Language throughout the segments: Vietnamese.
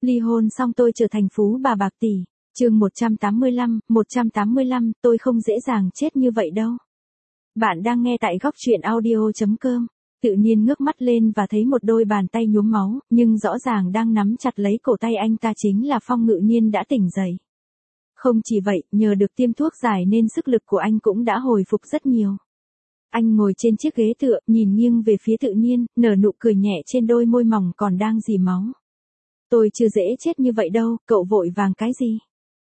Ly hôn xong tôi trở thành phú bà bạc tỷ. Chương 185, tôi không dễ dàng chết như vậy đâu. Bạn đang nghe tại góc truyện audio.com. Tự nhiên ngước mắt lên và thấy một đôi bàn tay nhuốm máu, nhưng rõ ràng đang nắm chặt lấy cổ tay anh ta chính là Phong Ngự Nhiên đã tỉnh dậy. Không chỉ vậy, nhờ được tiêm thuốc giải nên sức lực của anh cũng đã hồi phục rất nhiều. Anh ngồi trên chiếc ghế tựa, nhìn nghiêng về phía Tự Nhiên, nở nụ cười nhẹ trên đôi môi mỏng còn đang rỉ máu. Tôi chưa dễ chết như vậy đâu, cậu vội vàng cái gì?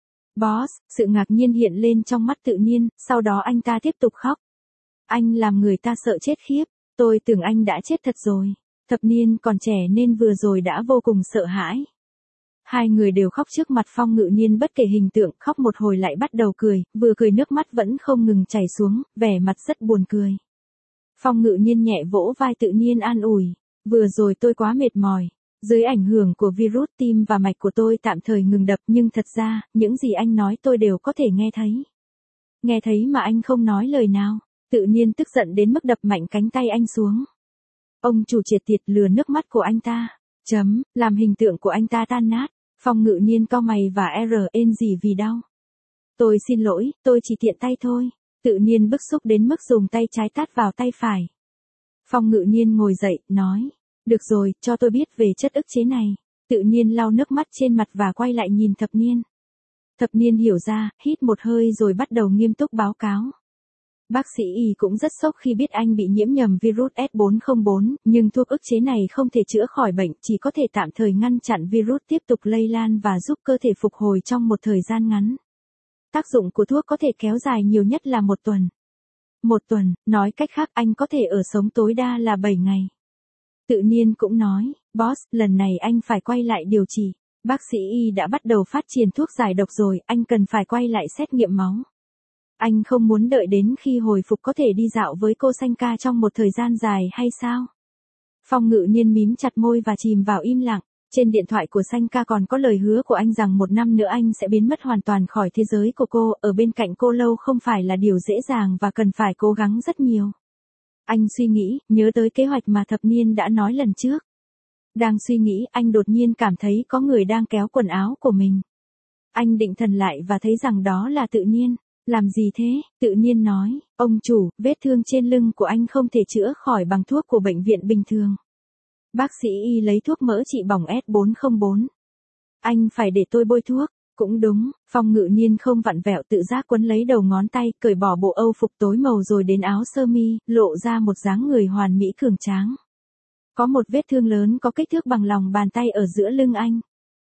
Boss, sự ngạc nhiên hiện lên trong mắt Tự Nhiên, sau đó anh ta tiếp tục khóc. Anh làm người ta sợ chết khiếp, tôi tưởng anh đã chết thật rồi. Thập Niên còn trẻ nên vừa rồi đã vô cùng sợ hãi. Hai người đều khóc trước mặt Phong Ngự Nhiên bất kể hình tượng, khóc một hồi lại bắt đầu cười, vừa cười nước mắt vẫn không ngừng chảy xuống, vẻ mặt rất buồn cười. Phong Ngự Nhiên nhẹ vỗ vai Tự Nhiên an ủi, vừa rồi tôi quá mệt mỏi. Dưới ảnh hưởng của virus tim và mạch của tôi tạm thời ngừng đập nhưng thật ra, những gì anh nói tôi đều có thể nghe thấy. Nghe thấy mà anh không nói lời nào, Tự Nhiên tức giận đến mức đập mạnh cánh tay anh xuống. Ông chủ triệt tiệt lừa nước mắt của anh ta, làm hình tượng của anh ta tan nát. Phong Ngự Nhiên cau mày và rên gì vì đau. Tôi xin lỗi, tôi chỉ tiện tay thôi. Tự Nhiên bức xúc đến mức dùng tay trái tát vào tay phải. Phong Ngự Nhiên ngồi dậy, nói. Được rồi, cho tôi biết về chất ức chế này. Tự Nhiên lau nước mắt trên mặt và quay lại nhìn Thập Niên. Thập Niên hiểu ra, hít một hơi rồi bắt đầu nghiêm túc báo cáo. Bác sĩ Y cũng rất sốc khi biết anh bị nhiễm nhầm virus S404, nhưng thuốc ức chế này không thể chữa khỏi bệnh, chỉ có thể tạm thời ngăn chặn virus tiếp tục lây lan và giúp cơ thể phục hồi trong một thời gian ngắn. Tác dụng của thuốc có thể kéo dài nhiều nhất là 1 tuần. 1 tuần, nói cách khác anh có thể ở sống tối đa là 7 ngày. Tự Nhiên cũng nói, boss, lần này anh phải quay lại điều trị. Bác sĩ Y đã bắt đầu phát triển thuốc giải độc rồi, anh cần phải quay lại xét nghiệm máu. Anh không muốn đợi đến khi hồi phục có thể đi dạo với cô Sanka trong một thời gian dài hay sao? Phong Ngự Nhiên mím chặt môi và chìm vào im lặng. Trên điện thoại của Sanka còn có lời hứa của anh rằng 1 năm nữa anh sẽ biến mất hoàn toàn khỏi thế giới của cô, ở bên cạnh cô lâu không phải là điều dễ dàng và cần phải cố gắng rất nhiều. Anh suy nghĩ, nhớ tới kế hoạch mà Thập Niên đã nói lần trước. Đang suy nghĩ, anh đột nhiên cảm thấy có người đang kéo quần áo của mình. Anh định thần lại và thấy rằng đó là Tự Nhiên. Làm gì thế? Tự Nhiên nói, ông chủ, vết thương trên lưng của anh không thể chữa khỏi bằng thuốc của bệnh viện bình thường. Bác sĩ Y lấy thuốc mỡ trị bỏng S404. Anh phải để tôi bôi thuốc. Cũng đúng, Phong Ngự Nhiên không vặn vẹo tự giác quấn lấy đầu ngón tay, cởi bỏ bộ âu phục tối màu rồi đến áo sơ mi, lộ ra một dáng người hoàn mỹ cường tráng. Có một vết thương lớn có kích thước bằng lòng bàn tay ở giữa lưng anh.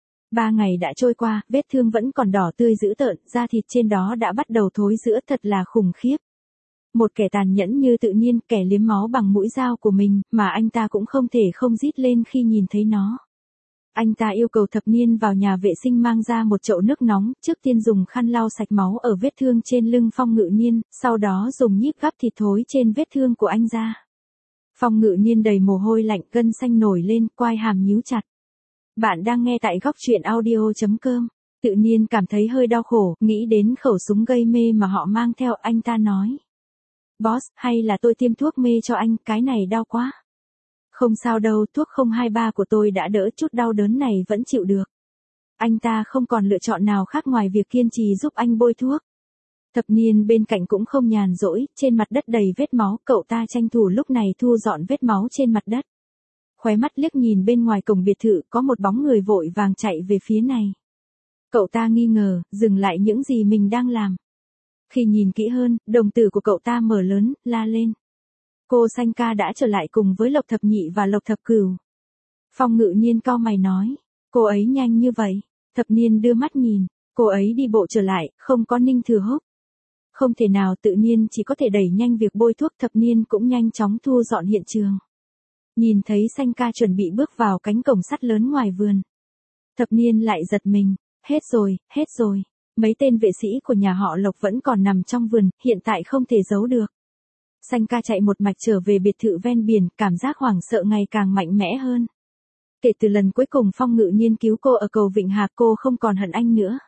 3 ngày đã trôi qua, vết thương vẫn còn đỏ tươi dữ tợn, da thịt trên đó đã bắt đầu thối rữa, thật là khủng khiếp. Một kẻ tàn nhẫn như Tự Nhiên, kẻ liếm máu bằng mũi dao của mình, mà anh ta cũng không thể không rít lên khi nhìn thấy nó. Anh ta yêu cầu Thập Niên vào nhà vệ sinh mang ra một chậu nước nóng, trước tiên dùng khăn lau sạch máu ở vết thương trên lưng Phong Ngự Nhiên, sau đó dùng nhíp gắp thịt thối trên vết thương của anh ra. Phong Ngự Nhiên đầy mồ hôi lạnh, gân xanh nổi lên, quai hàm nhíu chặt. Bạn đang nghe tại góc truyện audio.com. Tự Nhiên cảm thấy hơi đau khổ, nghĩ đến khẩu súng gây mê mà họ mang theo, anh ta nói. Boss, hay là tôi tiêm thuốc mê cho anh, cái này đau quá. Không sao đâu, thuốc 023 của tôi đã đỡ, chút đau đớn này vẫn chịu được. Anh ta không còn lựa chọn nào khác ngoài việc kiên trì giúp anh bôi thuốc. Thập Niên bên cạnh cũng không nhàn rỗi, trên mặt đất đầy vết máu, cậu ta tranh thủ lúc này thu dọn vết máu trên mặt đất. Khóe mắt liếc nhìn bên ngoài cổng biệt thự, có một bóng người vội vàng chạy về phía này. Cậu ta nghi ngờ, dừng lại những gì mình đang làm. Khi nhìn kỹ hơn, đồng tử của cậu ta mở lớn, la lên. Cô Sanka đã trở lại cùng với Lộc Thập Nhị và Lộc Thập Cửu. Phong Ngự Nhiên cau mày nói, cô ấy nhanh như vậy. Thập Niên đưa mắt nhìn, cô ấy đi bộ trở lại, không có Ninh Thừa Húc. Không thể nào, Tự Nhiên chỉ có thể đẩy nhanh việc bôi thuốc. Thập Niên cũng nhanh chóng thu dọn hiện trường. Nhìn thấy Sanka chuẩn bị bước vào cánh cổng sắt lớn ngoài vườn. Thập Niên lại giật mình, hết rồi. Mấy tên vệ sĩ của nhà họ Lộc vẫn còn nằm trong vườn, hiện tại không thể giấu được. Sanka chạy một mạch trở về biệt thự ven biển, cảm giác hoảng sợ ngày càng mạnh mẽ hơn. Kể từ lần cuối cùng Phong Ngự Nhiên cứu cô ở cầu Vịnh Hà, cô không còn hận anh nữa.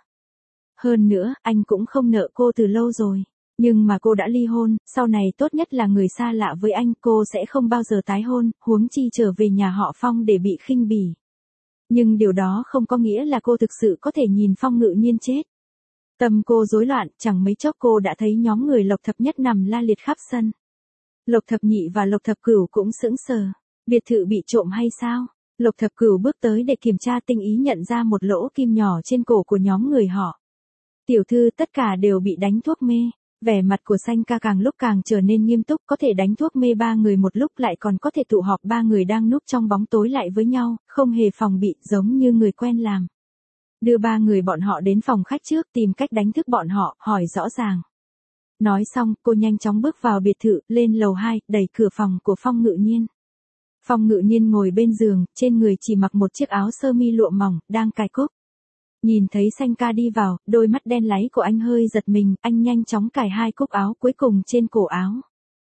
Hơn nữa, anh cũng không nợ cô từ lâu rồi. Nhưng mà cô đã ly hôn, sau này tốt nhất là người xa lạ với anh, cô sẽ không bao giờ tái hôn, huống chi trở về nhà họ Phong để bị khinh bỉ. Nhưng điều đó không có nghĩa là cô thực sự có thể nhìn Phong Ngự Nhiên chết. Tâm cô rối loạn, chẳng mấy chốc cô đã thấy nhóm người Lộc Thập Nhất nằm la liệt khắp sân. Lộc Thập Nhị và Lộc Thập Cửu cũng sững sờ. Biệt thự bị trộm hay sao? Lộc Thập Cửu bước tới để kiểm tra, tinh ý nhận ra một lỗ kim nhỏ trên cổ của nhóm người họ. Tiểu thư, tất cả đều bị đánh thuốc mê. Vẻ mặt của Sanh ca càng lúc càng trở nên nghiêm túc, có thể đánh thuốc mê 3 người một lúc, lại còn có thể tụ họp 3 người đang núp trong bóng tối lại với nhau, không hề phòng bị, giống như người quen làm. Đưa 3 người bọn họ đến phòng khách trước, tìm cách đánh thức bọn họ, hỏi rõ ràng. Nói xong, cô nhanh chóng bước vào biệt thự, lên lầu 2, đẩy cửa phòng của Phong Ngự Nhiên. Phong Ngự Nhiên ngồi bên giường, trên người chỉ mặc một chiếc áo sơ mi lụa mỏng, đang cài cúc. Nhìn thấy Sanh ca đi vào, đôi mắt đen láy của anh hơi giật mình, anh nhanh chóng cài 2 cúc áo cuối cùng trên cổ áo.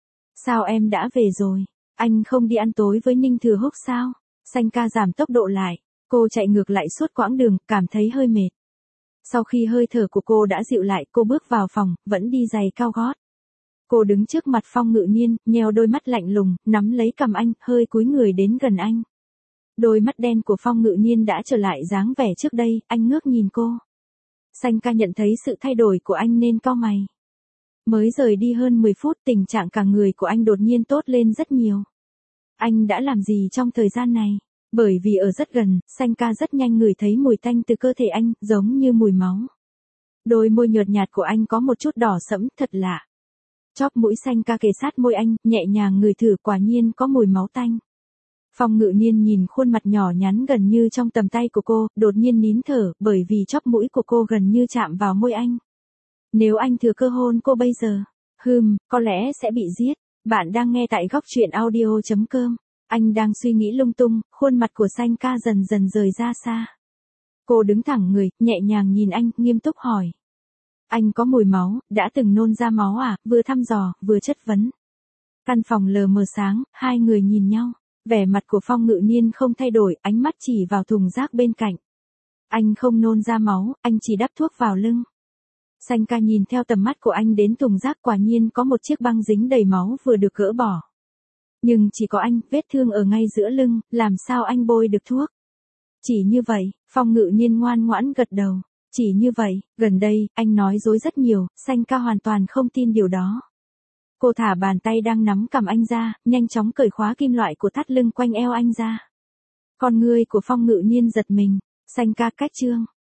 Sao em đã về rồi? Anh không đi ăn tối với Ninh Thừa Húc sao? Sanh ca giảm tốc độ lại. Cô chạy ngược lại suốt quãng đường, cảm thấy hơi mệt. Sau khi hơi thở của cô đã dịu lại, cô bước vào phòng, vẫn đi giày cao gót. Cô đứng trước mặt Phong Ngự Nhiên, nheo đôi mắt lạnh lùng, nắm lấy cằm anh, hơi cúi người đến gần anh. Đôi mắt đen của Phong Ngự Nhiên đã trở lại dáng vẻ trước đây, anh ngước nhìn cô. Sanh ca nhận thấy sự thay đổi của anh nên cau mày. Mới rời đi hơn 10 phút, tình trạng cả người của anh đột nhiên tốt lên rất nhiều. Anh đã làm gì trong thời gian này? Bởi vì ở rất gần, Sanh ca rất nhanh ngửi thấy mùi tanh từ cơ thể anh, giống như mùi máu. Đôi môi nhợt nhạt của anh có một chút đỏ sẫm, thật lạ. Chóp mũi Sanh ca kề sát môi anh, nhẹ nhàng ngửi thử, quả nhiên có mùi máu tanh. Phong Ngự Nhiên nhìn khuôn mặt nhỏ nhắn gần như trong tầm tay của cô, đột nhiên nín thở, bởi vì chóp mũi của cô gần như chạm vào môi anh. Nếu anh thừa cơ hôn cô bây giờ, có lẽ sẽ bị giết. Bạn đang nghe tại góc truyện audio.com. Anh đang suy nghĩ lung tung, khuôn mặt của Sanh ca dần dần rời ra xa. Cô đứng thẳng người, nhẹ nhàng nhìn anh, nghiêm túc hỏi. Anh có mùi máu, đã từng nôn ra máu à? Vừa thăm dò, vừa chất vấn. Căn phòng lờ mờ sáng, hai người nhìn nhau. Vẻ mặt của Phong Ngự Nhiên không thay đổi, ánh mắt chỉ vào thùng rác bên cạnh. Anh không nôn ra máu, anh chỉ đắp thuốc vào lưng. Sanh ca nhìn theo tầm mắt của anh đến thùng rác, quả nhiên có một chiếc băng dính đầy máu vừa được gỡ bỏ. Nhưng chỉ có anh, vết thương ở ngay giữa lưng, làm sao anh bôi được thuốc? Chỉ như vậy, Phong Ngự Nhiên ngoan ngoãn gật đầu. Chỉ như vậy, gần đây, anh nói dối rất nhiều, Sanh ca hoàn toàn không tin điều đó. Cô thả bàn tay đang nắm cằm anh ra, nhanh chóng cởi khóa kim loại của thắt lưng quanh eo anh ra. Con ngươi của Phong Ngự Nhiên giật mình. Sanh ca, cách chương.